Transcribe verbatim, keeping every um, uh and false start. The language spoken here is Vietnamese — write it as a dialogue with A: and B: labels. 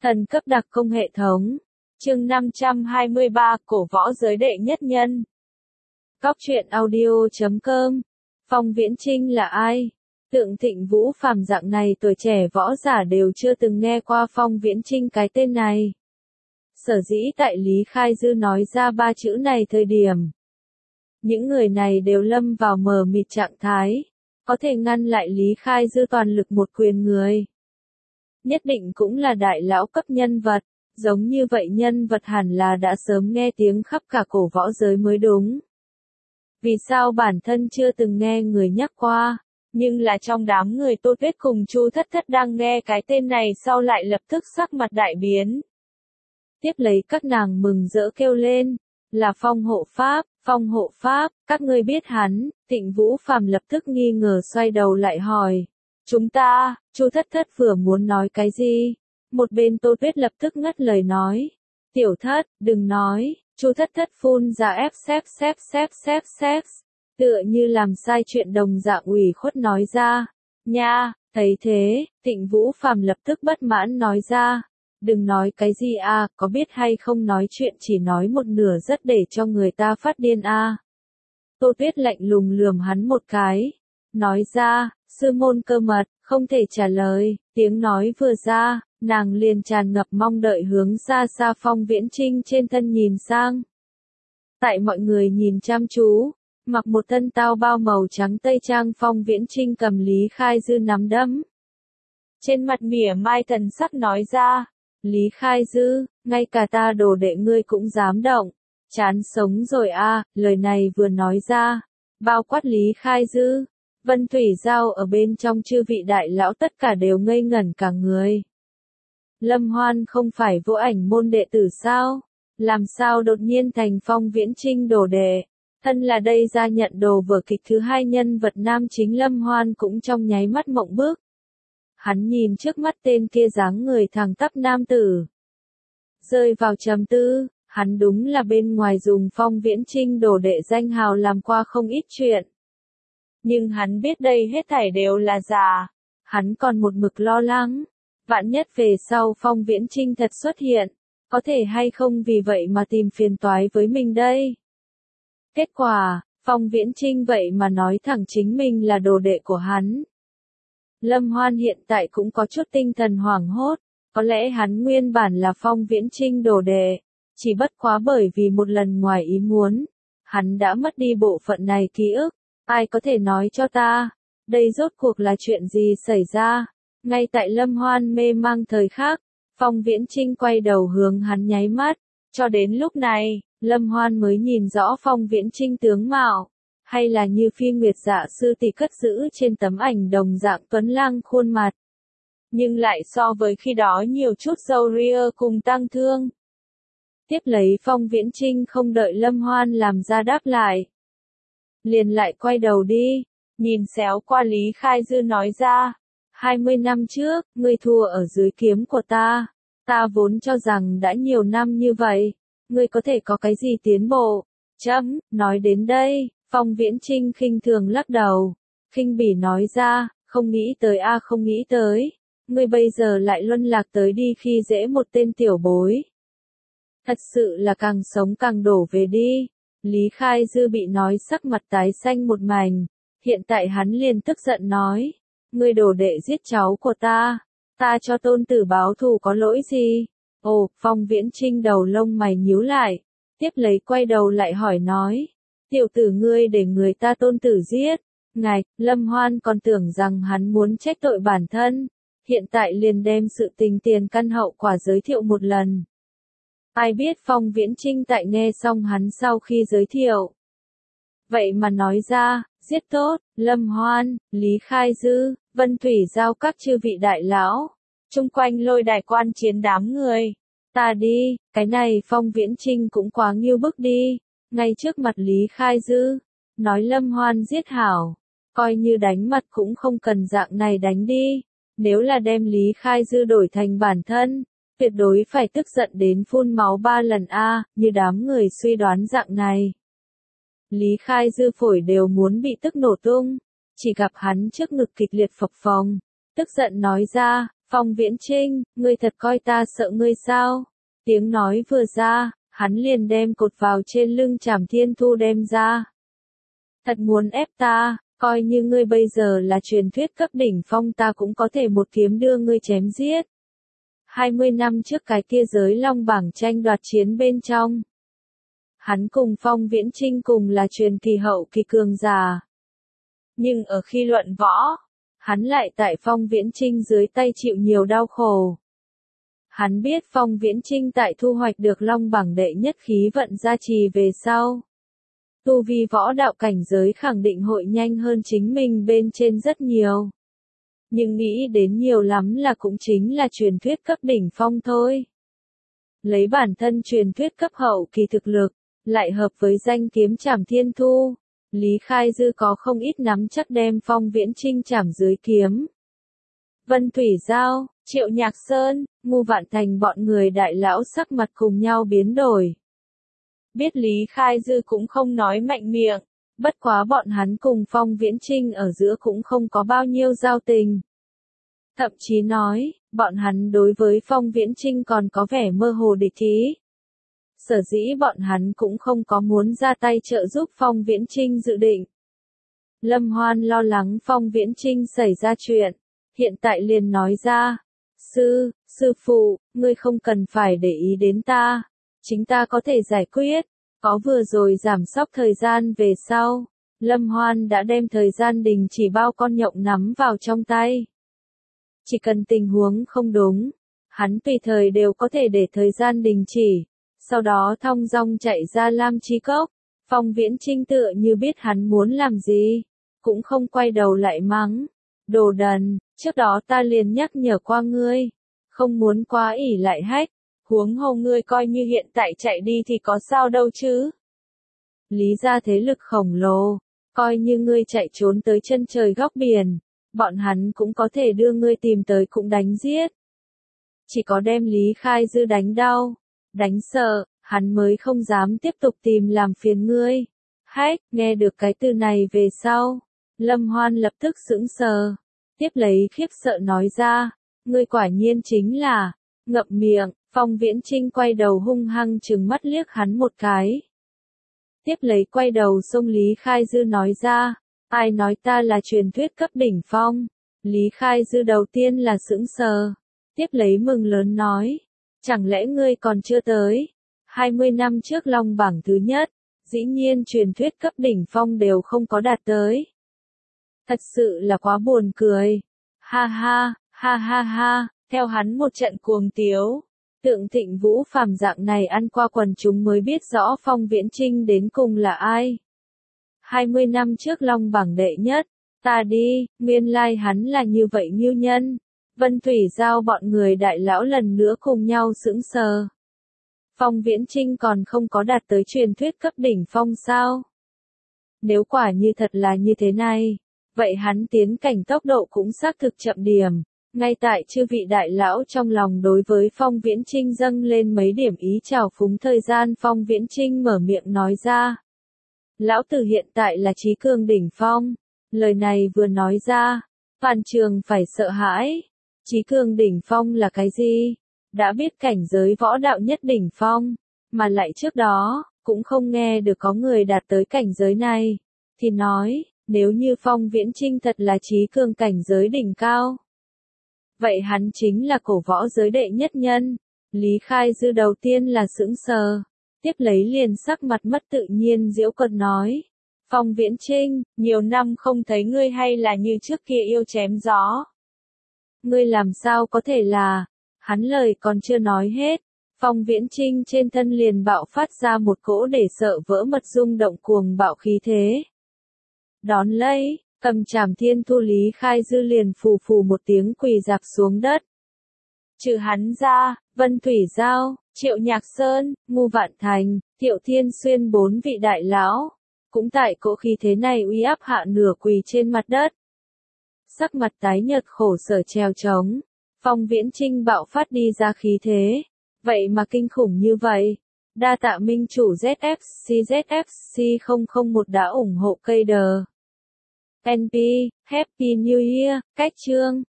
A: Thần cấp đặc công hệ thống. Chương năm trăm hai mươi ba, cổ võ giới đệ nhất nhân. Góc truyện audio chấm com. Phong Viễn Trinh là ai? Tượng Thịnh Vũ Phàm dạng này tuổi trẻ võ giả đều chưa từng nghe qua Phong Viễn Trinh cái tên này. Sở dĩ tại Lý Khai Dư nói ra ba chữ này thời điểm, những người này đều lâm vào mờ mịt trạng thái, có thể ngăn lại Lý Khai Dư toàn lực một quyền người. Nhất định cũng là đại lão cấp nhân vật, giống như vậy nhân vật hẳn là đã sớm nghe tiếng khắp cả cổ võ giới mới đúng. Vì sao bản thân chưa từng nghe người nhắc qua, nhưng là trong đám người Tô Tuyết cùng Chu Thất Thất đang nghe cái tên này sau lại lập tức sắc mặt đại biến. Tiếp lấy các nàng mừng rỡ kêu lên, là Phong hộ pháp, Phong hộ pháp, các ngươi biết hắn? Thịnh Vũ Phàm lập tức nghi ngờ xoay đầu lại hỏi. Chúng ta, Chu Thất Thất vừa muốn nói cái gì? Một bên Tô Tuyết lập tức ngắt lời nói. Tiểu Thất, đừng nói, Chu Thất Thất phun ra ép xếp xếp xếp xếp xếp, tựa như làm sai chuyện đồng dạng ủy khuất nói ra. Nha, thấy thế, Thịnh Vũ Phàm lập tức bất mãn nói ra. Đừng nói cái gì a, có biết hay không nói chuyện chỉ nói một nửa rất để cho người ta phát điên a. Tô Tuyết lạnh lùng lườm hắn một cái, nói ra, sư môn cơ mật, không thể trả lời, tiếng nói vừa ra, nàng liền tràn ngập mong đợi hướng xa xa Phong Viễn Trinh trên thân nhìn sang. Tại mọi người nhìn chăm chú, mặc một thân tao bao màu trắng tây trang Phong Viễn Trinh cầm Lý Khai Dư nắm đấm. Trên mặt mỉa mai thần sắc nói ra, Lý Khai Dư, ngay cả ta đồ đệ ngươi cũng dám động, chán sống rồi a. Lời này vừa nói ra, bao quát Lý Khai Dư, Vân Thủy Giao ở bên trong chư vị đại lão tất cả đều ngây ngẩn cả người. Lâm Hoan không phải Vô Ảnh môn đệ tử sao? Làm sao đột nhiên thành Phong Viễn Trinh đồ đệ? Thân là đây ra nhận đồ vở kịch thứ hai nhân vật nam chính Lâm Hoan cũng trong nháy mắt mộng bước. Hắn nhìn trước mắt tên kia dáng người thẳng tắp nam tử, rơi vào trầm tư. Hắn đúng là bên ngoài dùng Phong Viễn Trinh đồ đệ danh hào làm qua không ít chuyện. Nhưng hắn biết đây hết thảy đều là giả. Hắn còn một mực lo lắng. Vạn nhất về sau Phong Viễn Trinh thật xuất hiện, có thể hay không vì vậy mà tìm phiền toái với mình đây. Kết quả, Phong Viễn Trinh vậy mà nói thẳng chính mình là đồ đệ của hắn. Lâm Hoan hiện tại cũng có chút tinh thần hoảng hốt, có lẽ hắn nguyên bản là Phong Viễn Trinh đồ đệ, chỉ bất quá bởi vì một lần ngoài ý muốn, hắn đã mất đi bộ phận này ký ức. Ai có thể nói cho ta, đây rốt cuộc là chuyện gì xảy ra? Ngay tại Lâm Hoan mê mang thời khắc, Phong Viễn Trinh quay đầu hướng hắn nháy mắt, cho đến lúc này, Lâm Hoan mới nhìn rõ Phong Viễn Trinh tướng mạo, hay là như Phi Nguyệt Dạ sư tỷ cất giữ trên tấm ảnh đồng dạng tuấn lang khuôn mặt. Nhưng lại so với khi đó nhiều chút râu ria cùng tăng thương. Tiếp lấy Phong Viễn Trinh không đợi Lâm Hoan làm ra đáp lại, liền lại quay đầu đi, nhìn xéo qua Lý Khai Dư nói ra, hai mươi năm trước, ngươi thua ở dưới kiếm của ta, ta vốn cho rằng đã nhiều năm như vậy, ngươi có thể có cái gì tiến bộ, chấm, nói đến đây, Phong Viễn Trinh khinh thường lắc đầu, khinh bỉ nói ra, không nghĩ tới a không nghĩ tới, ngươi bây giờ lại luân lạc tới đi khi dễ một tên tiểu bối. Thật sự là càng sống càng đổ về đi. Lý Khai Dư bị nói sắc mặt tái xanh một mảnh, hiện tại hắn liền tức giận nói, ngươi đồ đệ giết cháu của ta, ta cho tôn tử báo thù có lỗi gì? Ồ, Phong Viễn Trinh đầu lông mày nhíu lại, tiếp lấy quay đầu lại hỏi nói, tiểu tử ngươi để người ta tôn tử giết, ngài, Lâm Hoan còn tưởng rằng hắn muốn trách tội bản thân, hiện tại liền đem sự tình tiền căn hậu quả giới thiệu một lần. Ai biết Phong Viễn Trinh tại nghe xong hắn sau khi giới thiệu, vậy mà nói ra, giết tốt, Lâm Hoan, Lý Khai Dư, Vân Thủy Giao các chư vị đại lão, chung quanh lôi đài quan chiến đám người. Ta đi, cái này Phong Viễn Trinh cũng quá nghiêu bức đi, ngay trước mặt Lý Khai Dư, nói Lâm Hoan giết hảo, coi như đánh mặt cũng không cần dạng này đánh đi, nếu là đem Lý Khai Dư đổi thành bản thân, tuyệt đối phải tức giận đến phun máu ba lần a, như đám người suy đoán dạng này. Lý Khai Dư phổi đều muốn bị tức nổ tung, chỉ gặp hắn trước ngực kịch liệt phập phồng, tức giận nói ra, Phong Viễn Trinh, ngươi thật coi ta sợ ngươi sao? Tiếng nói vừa ra, hắn liền đem cột vào trên lưng Trảm Thiên Thu đem ra. Thật muốn ép ta, coi như ngươi bây giờ là truyền thuyết cấp đỉnh phong ta cũng có thể một kiếm đưa ngươi chém giết. hai mươi năm trước cái kia giới long bảng tranh đoạt chiến bên trong. Hắn cùng Phong Viễn Trinh cùng là truyền kỳ hậu kỳ cường giả. Nhưng ở khi luận võ, hắn lại tại Phong Viễn Trinh dưới tay chịu nhiều đau khổ. Hắn biết Phong Viễn Trinh tại thu hoạch được long bảng đệ nhất khí vận gia trì về sau. Tu vi võ đạo cảnh giới khẳng định hội nhanh hơn chính mình bên trên rất nhiều. Nhưng nghĩ đến nhiều lắm là cũng chính là truyền thuyết cấp đỉnh phong thôi. Lấy bản thân truyền thuyết cấp hậu kỳ thực lực, lại hợp với danh kiếm Trảm Thiên Thu, Lý Khai Dư có không ít nắm chắc đem Phong Viễn Trinh chảm dưới kiếm. Vân Thủy Giao, Triệu Nhạc Sơn, Ngưu Vạn Thành bọn người đại lão sắc mặt cùng nhau biến đổi. Biết Lý Khai Dư cũng không nói mạnh miệng, bất quá bọn hắn cùng Phong Viễn Trinh ở giữa cũng không có bao nhiêu giao tình. Thậm chí nói, bọn hắn đối với Phong Viễn Trinh còn có vẻ mơ hồ địch ý. Sở dĩ bọn hắn cũng không có muốn ra tay trợ giúp Phong Viễn Trinh dự định. Lâm Hoan lo lắng Phong Viễn Trinh xảy ra chuyện, hiện tại liền nói ra, sư, sư phụ, ngươi không cần phải để ý đến ta, chính ta có thể giải quyết, có vừa rồi giảm sóc thời gian về sau, Lâm Hoan đã đem thời gian đình chỉ bao con nhộng nắm vào trong tay. Chỉ cần tình huống không đúng, hắn tùy thời đều có thể để thời gian đình chỉ. Sau đó thong dong chạy ra Lam Chi Cốc, Phong Viễn Trinh tựa như biết hắn muốn làm gì, cũng không quay đầu lại mắng. Đồ đần, trước đó ta liền nhắc nhở qua ngươi, không muốn quá ỷ lại hách, huống hồ ngươi coi như hiện tại chạy đi thì có sao đâu chứ. Lý gia thế lực khổng lồ, coi như ngươi chạy trốn tới chân trời góc biển, bọn hắn cũng có thể đưa ngươi tìm tới cũng đánh giết. Chỉ có đem Lý Khai Dư đánh đau, đánh sợ, hắn mới không dám tiếp tục tìm làm phiền ngươi. Hách, nghe được cái từ này về sau, Lâm Hoan lập tức sững sờ, tiếp lấy khiếp sợ nói ra, ngươi quả nhiên chính là, ngậm miệng, Phong Viễn Trinh quay đầu hung hăng trừng mắt liếc hắn một cái. Tiếp lấy quay đầu xông Lý Khai Dư nói ra, ai nói ta là truyền thuyết cấp đỉnh phong, Lý Khai Dư đầu tiên là sững sờ, tiếp lấy mừng lớn nói, chẳng lẽ ngươi còn chưa tới, hai mươi năm trước long bảng thứ nhất, dĩ nhiên truyền thuyết cấp đỉnh phong đều không có đạt tới. Thật sự là quá buồn cười, ha ha, ha ha ha, theo hắn một trận cuồng tiếu. Tượng Thịnh Vũ phàm dạng này ăn qua quần chúng mới biết rõ Phong Viễn Trinh đến cùng là ai. hai mươi năm trước long bảng đệ nhất, ta đi, nguyên lai hắn là như vậy Ngưu Nhân. Vân Thủy Giao bọn người đại lão lần nữa cùng nhau sững sờ. Phong Viễn Trinh còn không có đạt tới truyền thuyết cấp đỉnh phong sao? Nếu quả như thật là như thế này, vậy hắn tiến cảnh tốc độ cũng xác thực chậm điểm. Ngay tại chư vị đại lão trong lòng đối với Phong Viễn Trinh dâng lên mấy điểm ý trào phúng thời gian Phong Viễn Trinh mở miệng nói ra. Lão tử hiện tại là trí cường đỉnh phong. Lời này vừa nói ra, toàn trường phải sợ hãi. Trí cường đỉnh phong là cái gì? Đã biết cảnh giới võ đạo nhất đỉnh phong, mà lại trước đó, cũng không nghe được có người đạt tới cảnh giới này. Thì nói, nếu như Phong Viễn Trinh thật là trí cường cảnh giới đỉnh cao. Vậy hắn chính là cổ võ giới đệ nhất nhân. Lý Khai Dư đầu tiên là sững sờ, tiếp lấy liền sắc mặt mất tự nhiên giễu cợt nói. Phong Viễn Trinh, nhiều năm không thấy ngươi hay là như trước kia yêu chém gió. Ngươi làm sao có thể là, hắn lời còn chưa nói hết, Phong Viễn Trinh trên thân liền bạo phát ra một cỗ để sợ vỡ mật rung động cuồng bạo khí thế. Đón lấy, cầm Trảm Thiên Thu Lý Khai Dư liền phù phù một tiếng quỳ dạp xuống đất. Trừ hắn ra, Vân Thủy Giao, Triệu Nhạc Sơn, Ngưu Vạn Thành, Thiệu Thiên Xuyên bốn vị đại lão, cũng tại cỗ khí thế này uy áp hạ nửa quỳ trên mặt đất. Sắc mặt tái nhợt khổ sở trèo trống, Phong Viễn Trinh bạo phát đi ra khí thế, vậy mà kinh khủng như vậy. Đa tạ minh chủ Z F C Z F C không không một đã ủng hộ cây đờ. en pê, Happy New Year, cách chương.